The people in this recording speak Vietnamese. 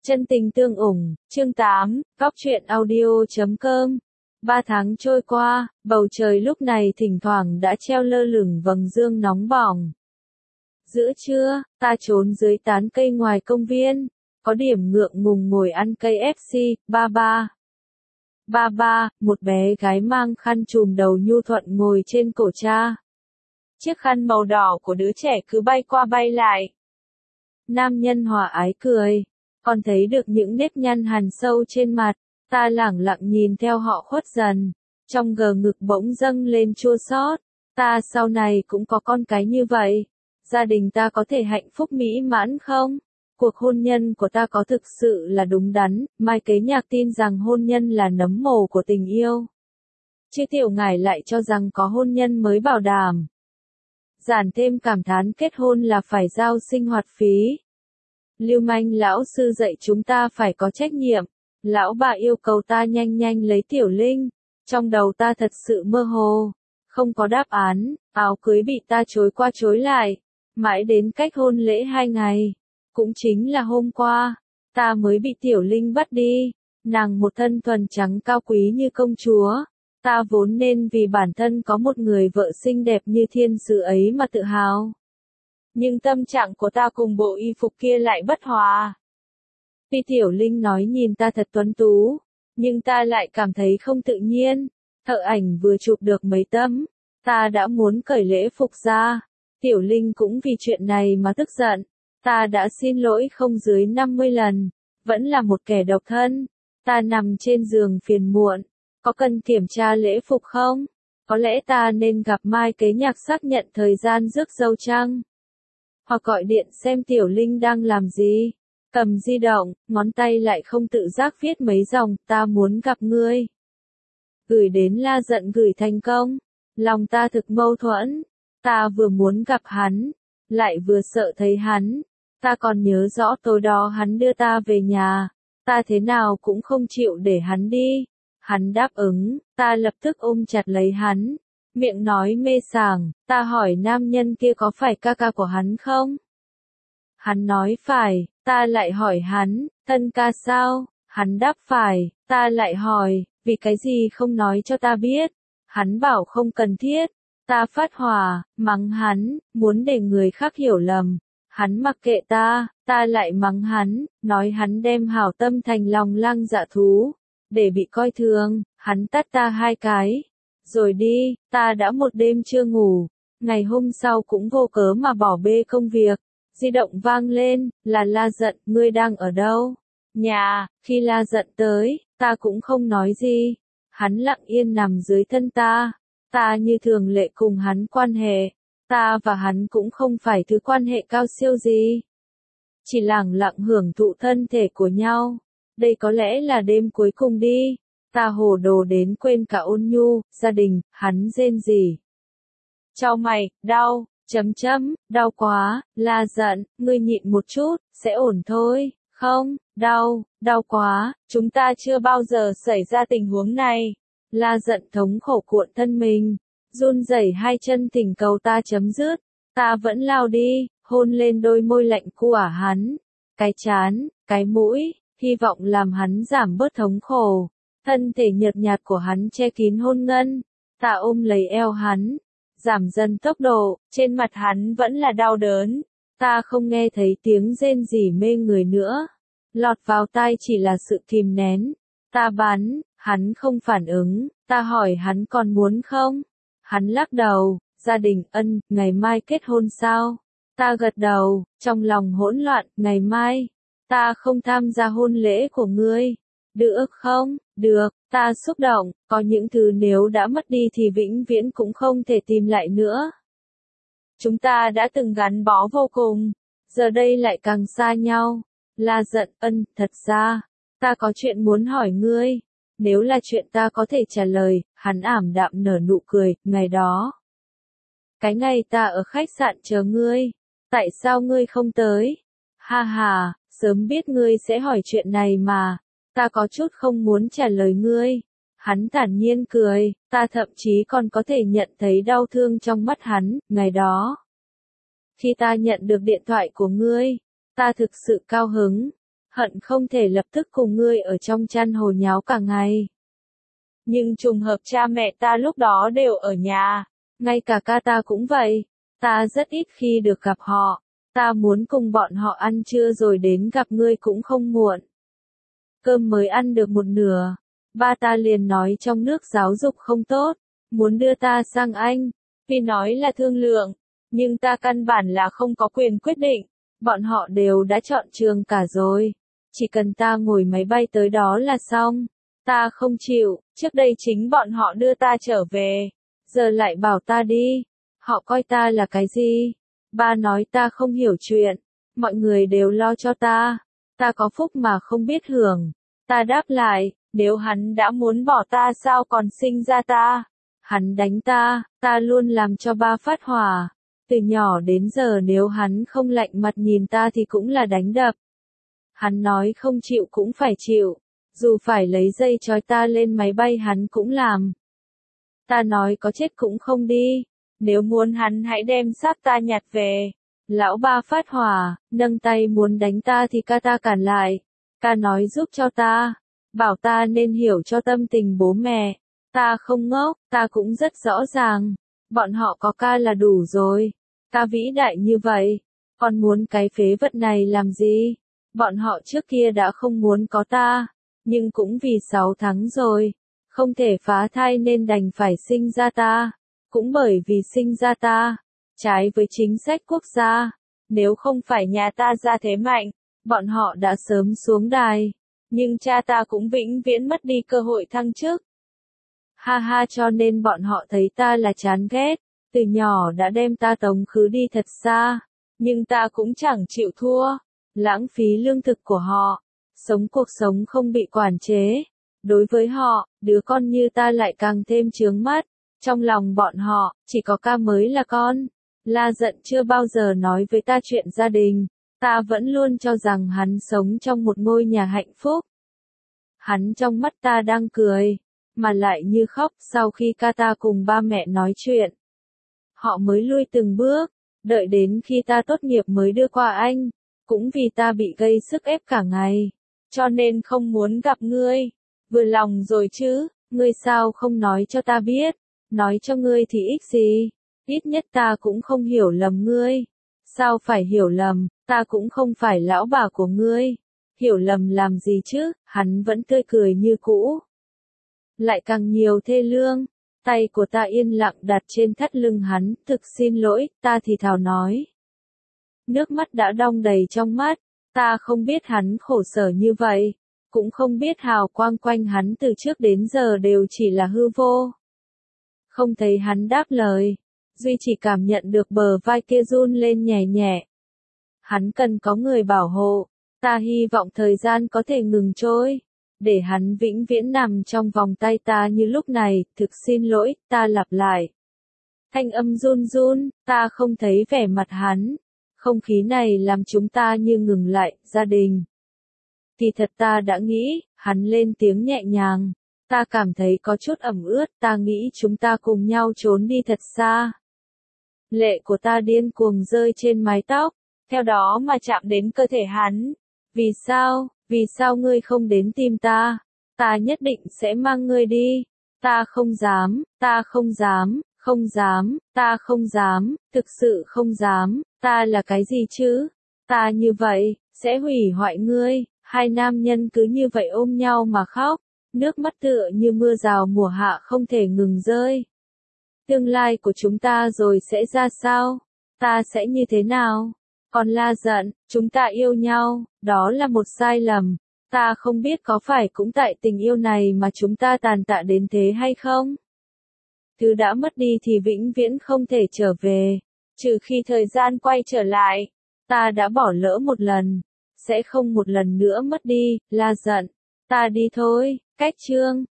Chân tình tương ủng, chương 8, góc truyện audio.com. 3 tháng trôi qua, bầu trời lúc này thỉnh thoảng đã treo lơ lửng vầng dương nóng bỏng. Giữa trưa, ta trốn dưới tán cây ngoài công viên, có điểm ngượng ngùng ngồi ăn KFC, ba, một bé gái mang khăn trùm đầu nhu thuận ngồi trên cổ cha. Chiếc khăn màu đỏ của đứa trẻ cứ bay qua bay lại. Nam nhân hòa ái cười, còn thấy được những nếp nhăn hằn sâu trên mặt, ta lẳng lặng nhìn theo họ khuất dần, trong gờ ngực bỗng dâng lên chua xót. Ta sau này cũng có con cái như vậy, gia đình ta có thể hạnh phúc mỹ mãn không? Cuộc hôn nhân của ta có thực sự là đúng đắn? Mai Kế Nhạc tin rằng hôn nhân là nấm mồ của tình yêu. Chứ Tiểu Ngải lại cho rằng có hôn nhân mới bảo đảm. Giản thêm cảm thán kết hôn là phải giao sinh hoạt phí. Lưu manh lão sư dạy chúng ta phải có trách nhiệm. Lão bà yêu cầu ta nhanh nhanh lấy Tiểu Linh. Trong đầu ta thật sự mơ hồ. Không có đáp án, áo cưới bị ta chối qua chối lại. Mãi đến cách hôn lễ 2 ngày. Cũng chính là hôm qua, ta mới bị Tiểu Linh bắt đi. Nàng một thân thuần trắng cao quý như công chúa. Ta vốn nên vì bản thân có một người vợ xinh đẹp như thiên sứ ấy mà tự hào. Nhưng tâm trạng của ta cùng bộ y phục kia lại bất hòa. Tuy Tiểu Linh nói nhìn ta thật tuấn tú, nhưng ta lại cảm thấy không tự nhiên. Thợ ảnh vừa chụp được mấy tấm, ta đã muốn cởi lễ phục ra. Tiểu Linh cũng vì chuyện này mà tức giận. Ta đã xin lỗi không dưới 50 lần, vẫn là một kẻ độc thân. Ta nằm trên giường phiền muộn, có cần kiểm tra lễ phục không? Có lẽ ta nên gặp Mai Kế Nhạc xác nhận thời gian rước dâu chăng? Hoặc gọi điện xem Tiểu Linh đang làm gì? Cầm di động, ngón tay lại không tự giác viết mấy dòng, ta muốn gặp ngươi. Gửi đến La Giận gửi thành công. Lòng ta thực mâu thuẫn. Ta vừa muốn gặp hắn, lại vừa sợ thấy hắn. Ta còn nhớ rõ tối đó hắn đưa ta về nhà. Ta thế nào cũng không chịu để hắn đi. Hắn đáp ứng, ta lập tức ôm chặt lấy hắn. Miệng nói mê sảng, ta hỏi nam nhân kia có phải ca ca của hắn không? Hắn nói phải, ta lại hỏi hắn, thân ca sao? Hắn đáp phải, ta lại hỏi, vì cái gì không nói cho ta biết? Hắn bảo không cần thiết. Ta phát hỏa, mắng hắn, muốn để người khác hiểu lầm. Hắn mặc kệ ta lại mắng hắn, nói hắn đem hảo tâm thành lòng lang dạ thú. Để bị coi thường, hắn tát ta 2 cái. Rồi đi, ta đã một đêm chưa ngủ. Ngày hôm sau cũng vô cớ mà bỏ bê công việc. Di động vang lên, là La Giận, ngươi đang ở đâu? Nhà. Khi La Giận tới, ta cũng không nói gì. Hắn lặng yên nằm dưới thân ta. Ta như thường lệ cùng hắn quan hệ. Ta và hắn cũng không phải thứ quan hệ cao siêu gì. Chỉ lẳng lặng hưởng thụ thân thể của nhau. Đây có lẽ là đêm cuối cùng đi. Ta hồ đồ đến quên cả ôn nhu, gia đình, hắn rên rỉ. Chau mày, đau, đau quá, La Giận, ngươi nhịn một chút, sẽ ổn thôi, không, đau quá, chúng ta chưa bao giờ xảy ra tình huống này. La Giận thống khổ cuộn thân mình, run rẩy 2 chân thỉnh cầu ta chấm dứt. Ta vẫn lao đi, hôn lên đôi môi lạnh của hắn, cái trán, cái mũi, hy vọng làm hắn giảm bớt thống khổ. Thân thể nhợt nhạt của hắn che kín hôn ngân, ta ôm lấy eo hắn, giảm dần tốc độ, trên mặt hắn vẫn là đau đớn. Ta không nghe thấy tiếng rên rỉ mê người nữa, lọt vào tai chỉ là sự kìm nén. Ta bắn, hắn không phản ứng, ta hỏi hắn còn muốn không? Hắn lắc đầu, gia đình, ngày mai kết hôn sao? Ta gật đầu, trong lòng hỗn loạn, ngày mai, ta không tham gia hôn lễ của ngươi. Được không? Được, ta xúc động, có những thứ nếu đã mất đi thì vĩnh viễn cũng không thể tìm lại nữa. Chúng ta đã từng gắn bó vô cùng, giờ đây lại càng xa nhau. La Giận, thật ra, ta có chuyện muốn hỏi ngươi. Nếu là chuyện ta có thể trả lời, hắn ảm đạm nở nụ cười, ngày đó. Cái ngày ta ở khách sạn chờ ngươi, tại sao ngươi không tới? Ha ha, sớm biết ngươi sẽ hỏi chuyện này mà. Ta có chút không muốn trả lời ngươi. Hắn thản nhiên cười, ta thậm chí còn có thể nhận thấy đau thương trong mắt hắn, ngày đó. Khi ta nhận được điện thoại của ngươi, ta thực sự cao hứng. hận không thể lập tức cùng ngươi ở trong chăn hồ nháo cả ngày. Nhưng trùng hợp cha mẹ ta lúc đó đều ở nhà, ngay cả ca ta cũng vậy, ta rất ít khi được gặp họ, ta muốn cùng bọn họ ăn trưa rồi đến gặp ngươi cũng không muộn. Cơm mới ăn được một nửa, ba ta liền nói trong nước giáo dục không tốt, muốn đưa ta sang Anh, vì nói là thương lượng, nhưng ta căn bản là không có quyền quyết định, bọn họ đều đã chọn trường cả rồi, chỉ cần ta ngồi máy bay tới đó là xong. Ta không chịu, trước đây chính bọn họ đưa ta trở về, giờ lại bảo ta đi, họ coi ta là cái gì? Ba nói ta không hiểu chuyện, mọi người đều lo cho ta có phúc mà không biết hưởng. Ta đáp lại, nếu hắn đã muốn bỏ ta sao còn sinh ra ta? Hắn đánh ta luôn làm cho ba phát hỏa. Từ nhỏ đến giờ nếu hắn không lạnh mặt nhìn ta thì cũng là đánh đập. Hắn nói không chịu cũng phải chịu. Dù phải lấy dây trói ta lên máy bay hắn cũng làm. Ta nói có chết cũng không đi. Nếu muốn hắn hãy đem xác ta nhặt về. Lão ba phát hỏa, nâng tay muốn đánh ta thì ca ta cản lại. Ca nói giúp cho ta. Bảo ta nên hiểu cho tâm tình bố mẹ. Ta không ngốc, ta cũng rất rõ ràng. Bọn họ có ca là đủ rồi. Ca vĩ đại như vậy. Còn muốn cái phế vật này làm gì? Bọn họ trước kia đã không muốn có ta. Nhưng cũng vì 6 tháng rồi, không thể phá thai nên đành phải sinh ra ta. Cũng bởi vì sinh ra ta, trái với chính sách quốc gia, nếu không phải nhà ta ra thế mạnh, bọn họ đã sớm xuống đài. Nhưng cha ta cũng vĩnh viễn mất đi cơ hội thăng chức. Ha ha, cho nên bọn họ thấy ta là chán ghét, từ nhỏ đã đem ta tống khứ đi thật xa. Nhưng ta cũng chẳng chịu thua, lãng phí lương thực của họ. Sống cuộc sống không bị quản chế. Đối với họ, đứa con như ta lại càng thêm chướng mắt. Trong lòng bọn họ, chỉ có ca mới là con. La Giận chưa bao giờ nói với ta chuyện gia đình. Ta vẫn luôn cho rằng hắn sống trong một ngôi nhà hạnh phúc. Hắn trong mắt ta đang cười, mà lại như khóc sau khi ca ta cùng ba mẹ nói chuyện. Họ mới lui từng bước, đợi đến khi ta tốt nghiệp mới đưa qua anh. Cũng vì ta bị gây sức ép cả ngày. Cho nên không muốn gặp ngươi. Vừa lòng rồi chứ, ngươi sao không nói cho ta biết, nói cho ngươi thì ích gì, ít nhất ta cũng không hiểu lầm ngươi. Sao phải hiểu lầm, ta cũng không phải lão bà của ngươi. Hiểu lầm làm gì chứ, hắn vẫn tươi cười như cũ. Lại càng nhiều thê lương, tay của ta yên lặng đặt trên thắt lưng hắn, thực xin lỗi, ta thì thào nói. Nước mắt đã đong đầy trong mắt. Ta không biết hắn khổ sở như vậy, cũng không biết hào quang quanh hắn từ trước đến giờ đều chỉ là hư vô. Không thấy hắn đáp lời, Duy chỉ cảm nhận được bờ vai kia run lên nhẹ nhẹ. Hắn cần có người bảo hộ, ta hy vọng thời gian có thể ngừng trôi, để hắn vĩnh viễn nằm trong vòng tay ta như lúc này, thực xin lỗi, ta lặp lại. Thanh âm run run, ta không thấy vẻ mặt hắn. Không khí này làm chúng ta như ngừng lại, gia đình. Thì thật ta đã nghĩ, hắn lên tiếng nhẹ nhàng. Ta cảm thấy có chút ẩm ướt, ta nghĩ chúng ta cùng nhau trốn đi thật xa. Lệ của ta điên cuồng rơi trên mái tóc, theo đó mà chạm đến cơ thể hắn. Vì sao ngươi không đến tìm ta? Ta nhất định sẽ mang ngươi đi. Ta không dám, không dám, thực sự không dám. Ta là cái gì chứ? Ta như vậy, sẽ hủy hoại ngươi. Hai nam nhân cứ như vậy ôm nhau mà khóc. Nước mắt tựa như mưa rào mùa hạ không thể ngừng rơi. Tương lai của chúng ta rồi sẽ ra sao? Ta sẽ như thế nào? Còn La Giận, chúng ta yêu nhau, đó là một sai lầm. Ta không biết có phải cũng tại tình yêu này mà chúng ta tàn tạ đến thế hay không? Thứ đã mất đi thì vĩnh viễn không thể trở về. Trừ khi thời gian quay trở lại. Ta đã bỏ lỡ một lần. Sẽ không một lần nữa mất đi, La Giận. Ta đi thôi, cách chương.